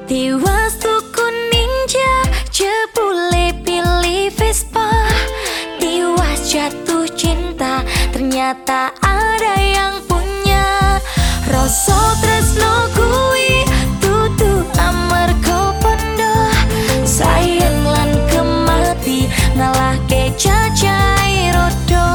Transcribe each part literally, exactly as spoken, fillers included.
Tiwas tuku ninja, jebule pilih Vespa. Tiwas jatuh cinta, ternyata ada yang punya. Rasa tresno kuwi tutu amarga pondo. Sayang lan kemati ngalahke cacai rodo.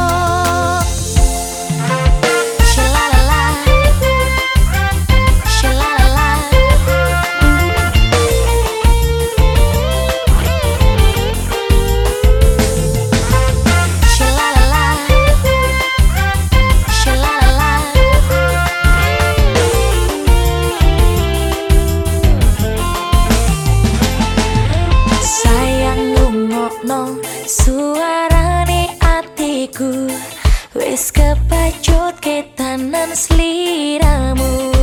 Suarane atiku wis kepacut ketanan sliramu.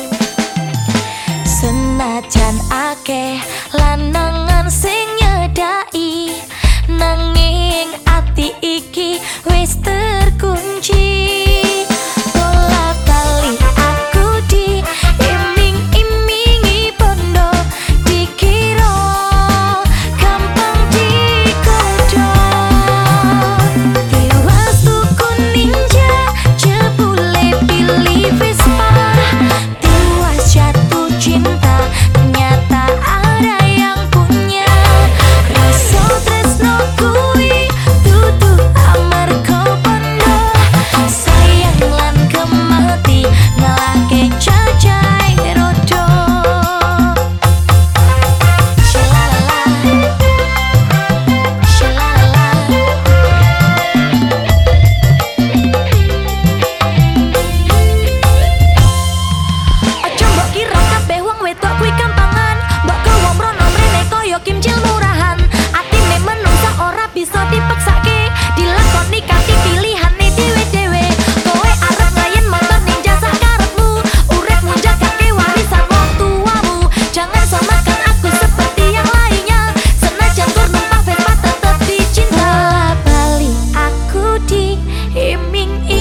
Senajan akeh lanangan sing nyedai, nanging ati iki wis terkunci. Bola bali aku di iming-imingi bondo, dikira gampang digoda. Tiwas tuku ninja, jebule pilih Vespa. Tiwas jatuh cinta, ternyata ada yang punya. Rasa tresno kuwi tutu amarga pondo. Sayang lan kemati ngalahke cacai rodo. Shalalala, shalalala. Aja mbok kira kabeh wong wedok kuwi gampangan. Mbok gawa mrono mrene kaya kimcil murahan. Atine menungsa ora bisa dipeksake, dilakoni kanthi pilihane dhewe-dhewe. Kowe arep layen motor ninja sak karepmu, uripmu jagake warisan wong tuamu. Jangan samakan aku seperti yang lainnya, senajan tur numpak Vespa tetep dicinta. Bola bali aku di iming